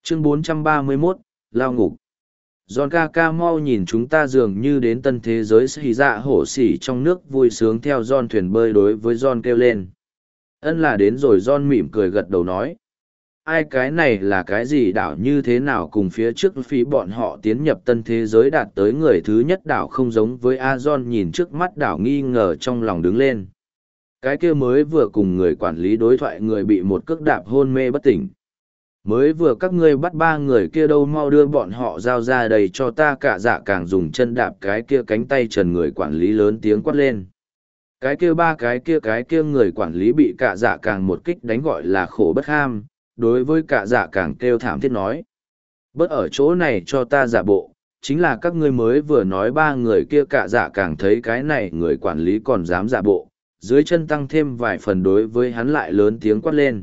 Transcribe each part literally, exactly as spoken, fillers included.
Chương bốn trăm ba mươi mốt, Lao ngục. John ca ca mau nhìn chúng ta dường như đến tân thế giới xì dạ hổ xỉ trong nước vui sướng theo John thuyền bơi đối với John kêu lên. Ân là đến rồi John mỉm cười gật đầu nói. Ai cái này là cái gì đảo như thế nào cùng phía trước phí bọn họ tiến nhập tân thế giới đạt tới người thứ nhất đảo không giống với A John nhìn trước mắt đảo nghi ngờ trong lòng đứng lên. Cái kia mới vừa cùng người quản lý đối thoại người bị một cước đạp hôn mê bất tỉnh. Mới vừa các ngươi bắt ba người kia đâu mau đưa bọn họ giao ra đây cho ta cả dạ càng dùng chân đạp cái kia cánh tay trần người quản lý lớn tiếng quát lên. Cái kia ba cái kia cái kia người quản lý bị cả dạ càng một kích đánh gọi là khổ bất ham, đối với cả dạ càng kêu thảm thiết nói. Bớt ở chỗ này cho ta giả bộ, chính là các ngươi mới vừa nói ba người kia cả dạ càng thấy cái này người quản lý còn dám giả bộ, dưới chân tăng thêm vài phần đối với hắn lại lớn tiếng quát lên.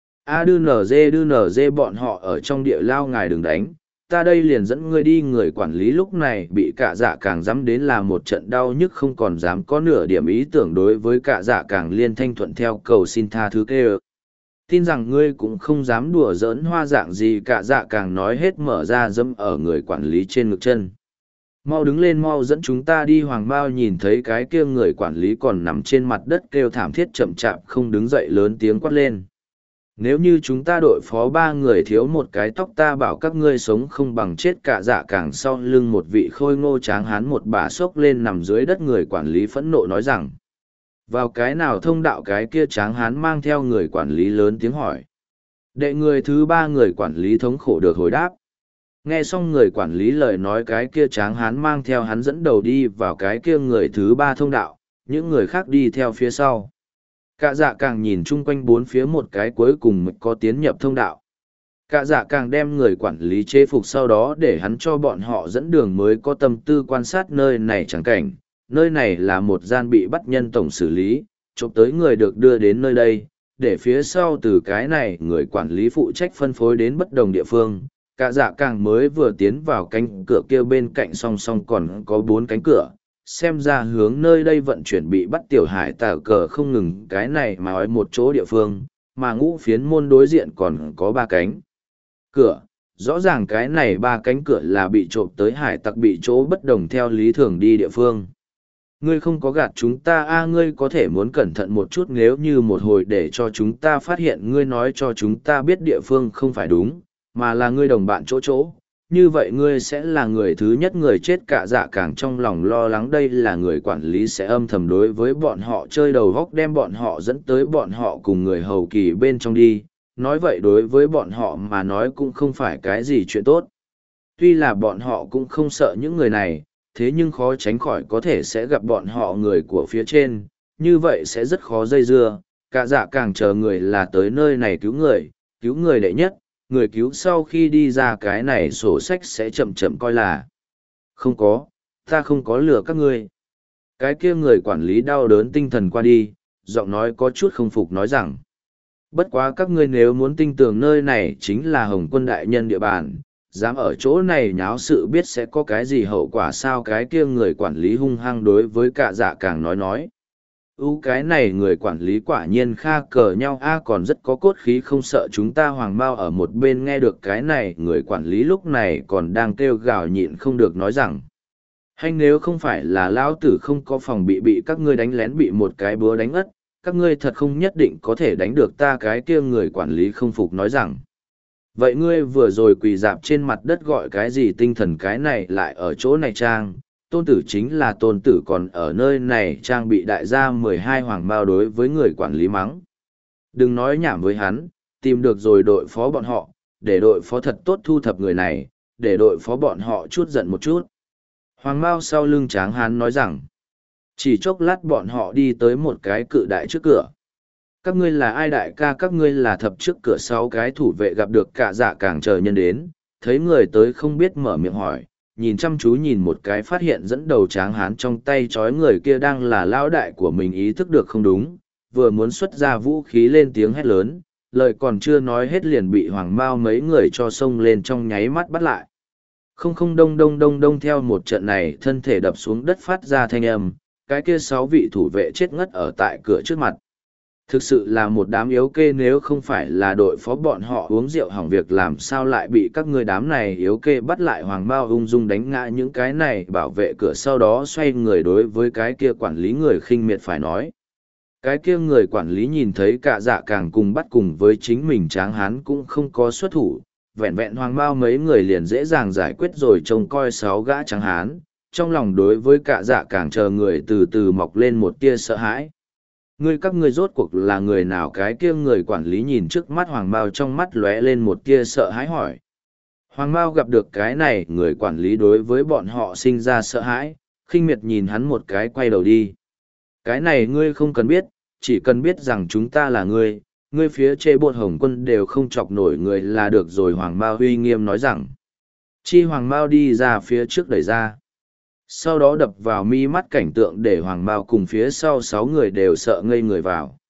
A đư nở dê đư nở dê bọn họ ở trong địa lao ngài đừng đánh, ta đây liền dẫn ngươi đi người quản lý lúc này bị cả dạ càng dám đến là một trận đau nhức không còn dám có nửa điểm ý tưởng đối với cả dạ càng liên thanh thuận theo cầu xin tha thứ kêu. Tin rằng ngươi cũng không dám đùa giỡn hoa dạng gì cả dạ càng nói hết mở ra dẫm ở người quản lý trên ngực chân. Mau đứng lên mau dẫn chúng ta đi hoàng bao nhìn thấy cái kia người quản lý còn nằm trên mặt đất kêu thảm thiết chậm chạp không đứng dậy lớn tiếng quát lên. Nếu như chúng ta đội phó ba người thiếu một cái tóc ta bảo các ngươi sống không bằng chết cả dạ càng sau lưng một vị khôi ngô tráng hán một bà xốc lên nằm dưới đất người quản lý phẫn nộ nói rằng. Vào cái nào thông đạo cái kia tráng hán mang theo người quản lý lớn tiếng hỏi. Đệ người thứ ba người quản lý thống khổ được hồi đáp. Nghe xong người quản lý lời nói cái kia tráng hán mang theo hắn dẫn đầu đi vào cái kia người thứ ba thông đạo, những người khác đi theo phía sau. Cả dạ càng nhìn chung quanh bốn phía một cái cuối cùng mới có tiến nhập thông đạo. Cả dạ càng đem người quản lý chế phục sau đó để hắn cho bọn họ dẫn đường mới có tâm tư quan sát nơi này chẳng cảnh. Nơi này là một gian bị bắt nhân tổng xử lý, trộm tới người được đưa đến nơi đây, để phía sau từ cái này người quản lý phụ trách phân phối đến bất đồng địa phương. Cả dạ càng mới vừa tiến vào cánh cửa kia bên cạnh song song còn có bốn cánh cửa. Xem ra hướng nơi đây vận chuyển bị bắt tiểu hải tà cờ không ngừng cái này mà ở một chỗ địa phương, mà ngũ phiến môn đối diện còn có ba cánh cửa. Rõ ràng cái này ba cánh cửa là bị trộm tới hải tặc bị chỗ bất đồng theo lý thường đi địa phương. Ngươi không có gạt chúng ta a ngươi có thể muốn cẩn thận một chút nếu như một hồi để cho chúng ta phát hiện ngươi nói cho chúng ta biết địa phương không phải đúng, mà là ngươi đồng bạn chỗ chỗ. Như vậy ngươi sẽ là người thứ nhất người chết cả dạ càng trong lòng lo lắng đây là người quản lý sẽ âm thầm đối với bọn họ chơi đầu góc đem bọn họ dẫn tới bọn họ cùng người hầu kỳ bên trong đi. Nói vậy đối với bọn họ mà nói cũng không phải cái gì chuyện tốt. Tuy là bọn họ cũng không sợ những người này, thế nhưng khó tránh khỏi có thể sẽ gặp bọn họ người của phía trên, như vậy sẽ rất khó dây dưa, cả dạ càng chờ người là tới nơi này cứu người, cứu người đệ nhất, người cứu sau khi đi ra cái này sổ sách sẽ chậm chậm coi là. Không có, ta không có lừa các ngươi. Cái kia người quản lý đau đớn tinh thần qua đi, giọng nói có chút không phục nói rằng. Bất quá các ngươi nếu muốn tin tưởng nơi này chính là Hồng Quân đại nhân địa bàn, dám ở chỗ này nháo sự biết sẽ có cái gì hậu quả sao cái kia người quản lý hung hăng đối với cả dạ càng nói nói. Ú cái này người quản lý quả nhiên kha cờ nhau a còn rất có cốt khí không sợ chúng ta hoàng bao ở một bên nghe được cái này người quản lý lúc này còn đang kêu gào nhịn không được nói rằng. Hay nếu không phải là lão tử không có phòng bị bị các ngươi đánh lén bị một cái búa đánh ất, các ngươi thật không nhất định có thể đánh được ta cái kia người quản lý không phục nói rằng. Vậy ngươi vừa rồi quỳ dạp trên mặt đất gọi cái gì tinh thần cái này lại ở chỗ này trang, tôn tử chính là tôn tử còn ở nơi này trang bị đại gia mười hai hoàng bao đối với người quản lý mắng. Đừng nói nhảm với hắn, tìm được rồi đội phó bọn họ, để đội phó thật tốt thu thập người này, để đội phó bọn họ chút giận một chút. Hoàng Mao sau lưng tráng hán nói rằng, chỉ chốc lát bọn họ đi tới một cái cự đại trước cửa. Các ngươi là ai đại ca các ngươi là thập trước cửa sáu cái thủ vệ gặp được cả dạ càng chờ nhân đến, thấy người tới không biết mở miệng hỏi, nhìn chăm chú nhìn một cái phát hiện dẫn đầu tráng hán trong tay trói người kia đang là lão đại của mình ý thức được không đúng, vừa muốn xuất ra vũ khí lên tiếng hét lớn, lời còn chưa nói hết liền bị Hoàng Mao mấy người cho xông lên trong nháy mắt bắt lại. Không không đông đông đông đông theo một trận này thân thể đập xuống đất phát ra thanh âm, cái kia sáu vị thủ vệ chết ngất ở tại cửa trước mặt. Thực sự là một đám yếu kê, nếu không phải là đội phó bọn họ uống rượu hỏng việc làm sao lại bị các ngươi đám này yếu kê bắt lại. Hoàng Mao ung dung đánh ngã những cái này bảo vệ cửa, sau đó xoay người đối với cái kia quản lý người khinh miệt phải nói. Cái kia người quản lý nhìn thấy cả dạ càng cùng bắt cùng với chính mình tráng hán cũng không có xuất thủ, vẹn vẹn Hoàng Mao mấy người liền dễ dàng giải quyết rồi trông coi sáu gã tráng hán, trong lòng đối với cả dạ càng chờ người từ từ mọc lên một tia sợ hãi. Ngươi các ngươi rốt cuộc là người nào? Cái kia người quản lý nhìn trước mắt Hoàng Mao, trong mắt lóe lên một tia sợ hãi hỏi. Hoàng Mao gặp được cái này người quản lý đối với bọn họ sinh ra sợ hãi, khinh miệt nhìn hắn một cái quay đầu đi. Cái này ngươi không cần biết, chỉ cần biết rằng chúng ta là ngươi, ngươi phía trên bột Hồng Quân đều không chọc nổi người là được rồi. Hoàng Mao uy nghiêm nói rằng. Chi Hoàng Mao đi ra phía trước đẩy ra. Sau đó đập vào mi mắt cảnh tượng để Hoàng Mao cùng phía sau sáu người đều sợ ngây người vào.